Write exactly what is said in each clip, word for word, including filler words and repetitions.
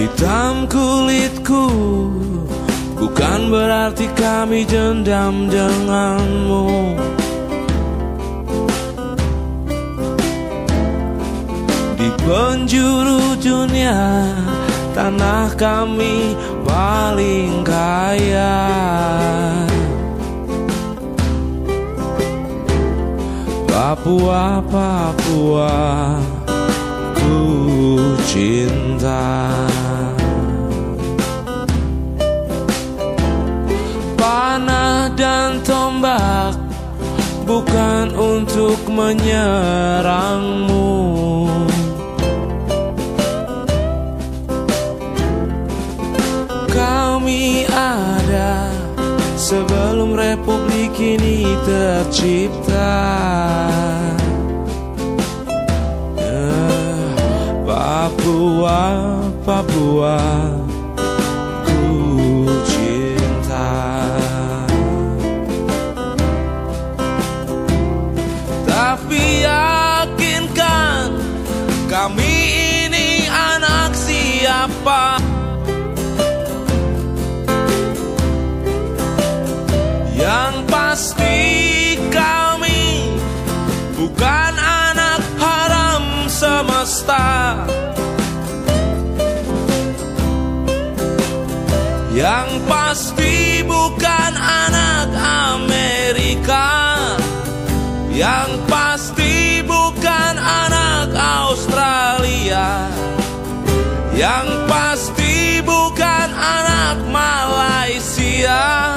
Hitam kulitku bukan berarti kami dendam denganmu. Di penjuru dunia, tanah kami paling kaya. Papua, Papua, ku cinta. Panah dan tombak bukan untuk menyerangmu. Kami ada sebelum republik ini tercipta. uh, Papua, Papua, ku cinta. Tapi yakinkan, kami ini anak siapa? Yang pasti kami bukan anak haram semesta. Yang pasti bukan anak Amerika. Yang pasti bukan anak Australia. Yang pasti bukan anak Malaysia.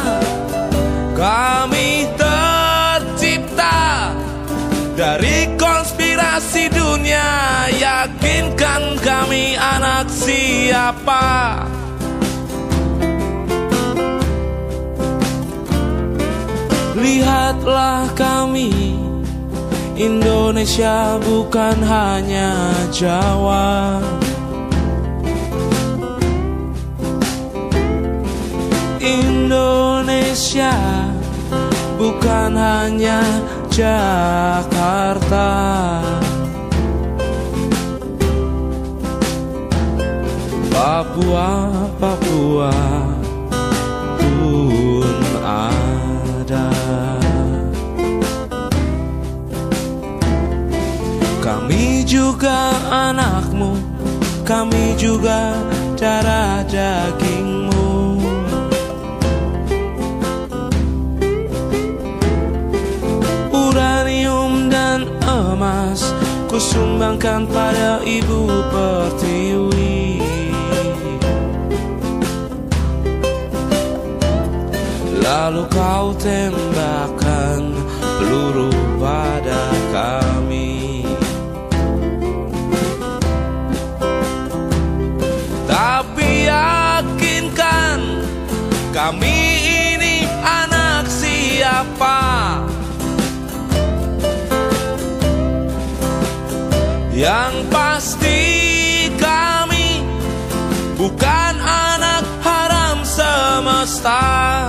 Kami tercipta dari konspirasi dunia. Yakinkan kami anak siapa? Lihatlah kami, Indonesia bukan hanya Jawa. Indonesia bukan hanya Jakarta. Papua, Papua pun ada. Kami juga anakmu, kami juga darah dagingmu. Uranium dan emas ku sumbangkan pada Ibu Pertiwi. Lalu kau tembakkan peluru pada kami. Tapi yakinkan, kami ini anak siapa? Yang pasti kami bukan anak haram semesta.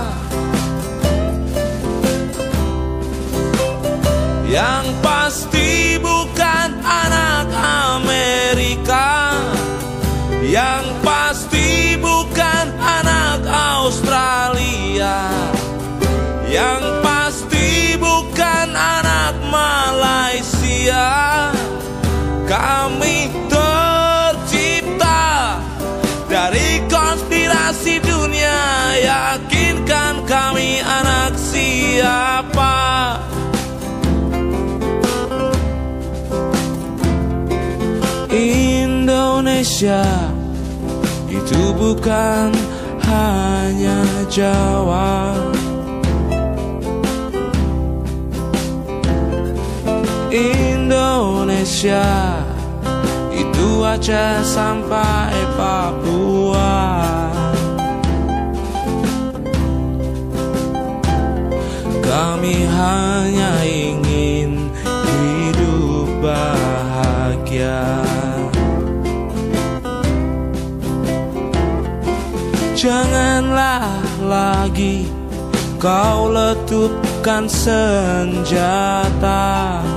Yang pasti bukan anak Amerika. Yang pasti bukan anak Australia. Yang pasti bukan anak Malaysia. Kami tercipta dari konspirasi dunia. Yakinkan kami anak siapa? Indonesia itu bukan hanya Jawa. Indonesia itu Aceh sampai Papua. Kami hanya ingin hidup bahagia. Janganlah lagi kau letupkan senjata.